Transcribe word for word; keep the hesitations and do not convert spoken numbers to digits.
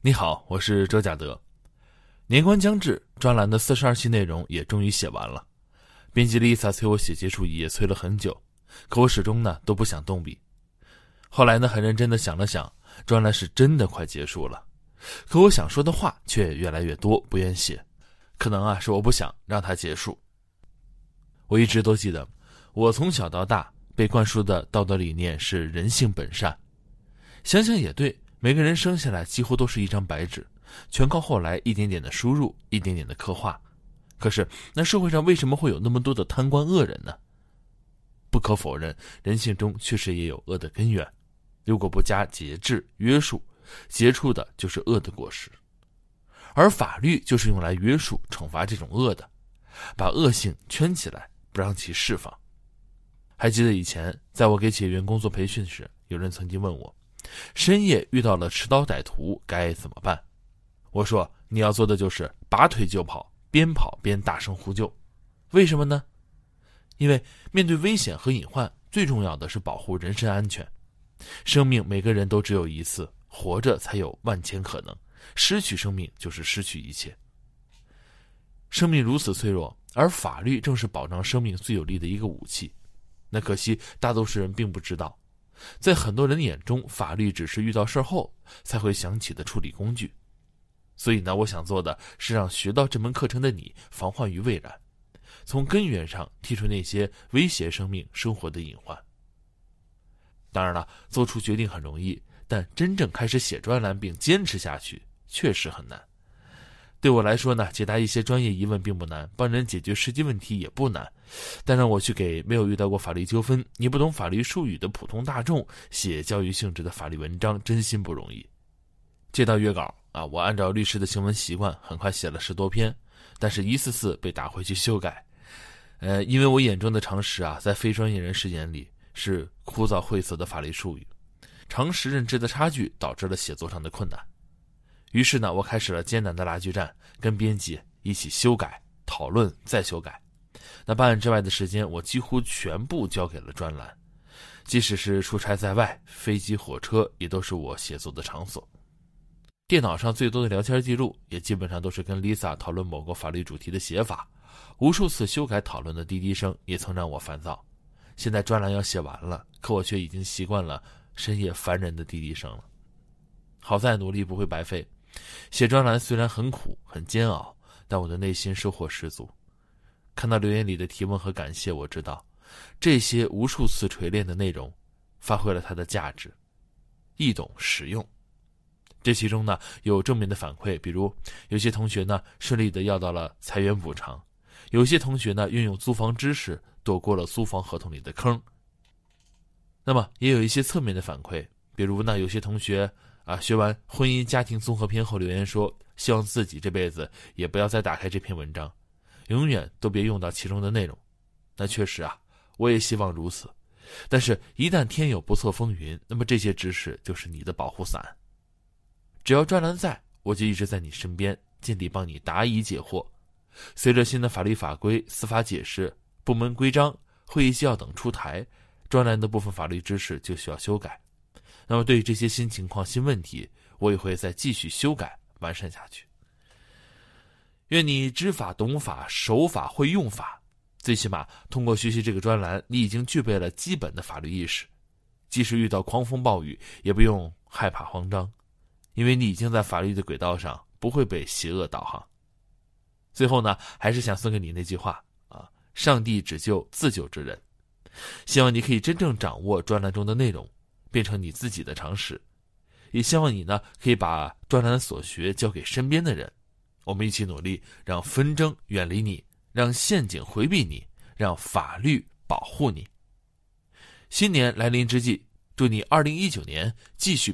你好，我是周甲德。年关将至，专栏的四十二期内容也终于写完了。编辑 Lisa 催我写结束语也催了很久，可我始终呢都不想动笔。后来呢很认真的想了想，专栏是真的快结束了，可我想说的话却越来越多，不愿写。可能啊是我不想让它结束。我一直都记得，我从小到大被灌输的道德理念是人性本善。想想也对，每个人生下来几乎都是一张白纸，全靠后来一点点的输入，一点点的刻画。可是那社会上为什么会有那么多的贪官恶人呢？不可否认，人性中确实也有恶的根源，如果不加节制约束，结出的就是恶的果实。而法律就是用来约束惩罚这种恶的，把恶性圈起来，不让其释放。还记得以前在我给企业员工做培训时，有人曾经问我，深夜遇到了持刀歹徒该怎么办？我说，你要做的就是拔腿就跑，边跑边大声呼救。为什么呢？因为面对危险和隐患，最重要的是保护人身安全。生命每个人都只有一次，活着才有万千可能，失去生命就是失去一切。生命如此脆弱，而法律正是保障生命最有力的一个武器。那可惜大多数人并不知道，在很多人眼中，法律只是遇到事后才会想起的处理工具。所以呢，我想做的是让学到这门课程的你防患于未然，从根源上剔除那些威胁生命生活的隐患。当然了，做出决定很容易，但真正开始写专栏并坚持下去确实很难。对我来说呢，解答一些专业疑问并不难，帮人解决实际问题也不难，但让我去给没有遇到过法律纠纷、你不懂法律术语的普通大众写教育性质的法律文章，真心不容易。接到约稿啊，我按照律师的行文习惯，很快写了十多篇，但是一次次被打回去修改。呃，因为我眼中的常识啊，在非专业人士眼里是枯燥晦涩的法律术语，常识认知的差距导致了写作上的困难。于是呢，我开始了艰难的拉锯战，跟编辑一起修改、讨论、再修改。那办案之外的时间，我几乎全部交给了专栏，即使是出差在外，飞机、火车也都是我写作的场所。电脑上最多的聊天记录，也基本上都是跟 Lisa 讨论某个法律主题的写法。无数次修改讨论的滴滴声，也曾让我烦躁。现在专栏要写完了，可我却已经习惯了深夜烦人的滴滴声了。好在努力不会白费。写专栏虽然很苦很煎熬，但我的内心收获十足。看到留言里的提问和感谢，我知道这些无数次锤炼的内容发挥了它的价值，易懂实用。这其中呢有正面的反馈，比如有些同学呢顺利的要到了裁员补偿，有些同学呢运用租房知识躲过了租房合同里的坑。那么也有一些侧面的反馈，比如呢有些同学啊，学完婚姻家庭综合篇后留言说，希望自己这辈子也不要再打开这篇文章，永远都别用到其中的内容。那确实啊，我也希望如此。但是一旦天有不测风云，那么这些知识就是你的保护伞。只要专栏在，我就一直在你身边，尽力帮你答疑解惑。随着新的法律法规、司法解释、部门规章、会议纪要等出台，专栏的部分法律知识就需要修改。那么对于这些新情况、新问题，我也会再继续修改、完善下去。愿你知法、懂法、守法、会用法，最起码通过学习这个专栏，你已经具备了基本的法律意识，即使遇到狂风暴雨，也不用害怕慌张，因为你已经在法律的轨道上，不会被邪恶导航。最后呢，还是想送给你那句话啊：上帝只救自救之人。希望你可以真正掌握专栏中的内容，变成你自己的常识，也希望你呢可以把专栏所学交给身边的人，我们一起努力，让纷争远离你，让陷阱回避你，让法律保护你。新年来临之际，祝你二零一九年继续